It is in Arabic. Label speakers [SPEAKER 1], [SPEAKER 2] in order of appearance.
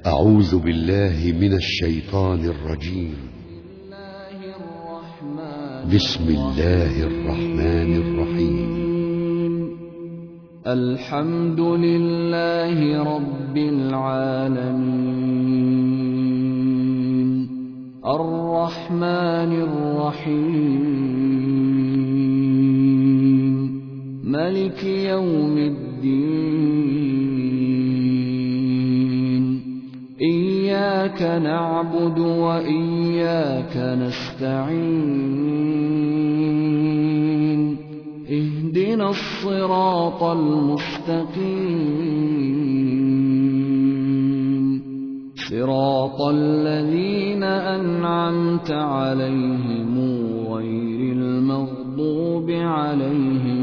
[SPEAKER 1] أعوذ بالله من الشيطان الرجيم. بسم الله الرحمن الرحيم.
[SPEAKER 2] الحمد لله رب العالمين، الرحمن الرحيم، ملك يوم الدين. إياك نعبد وإياك نستعين، اهدنا الصراط المستقيم، صراط الذين أنعمت عليهم غير المغضوب عليهم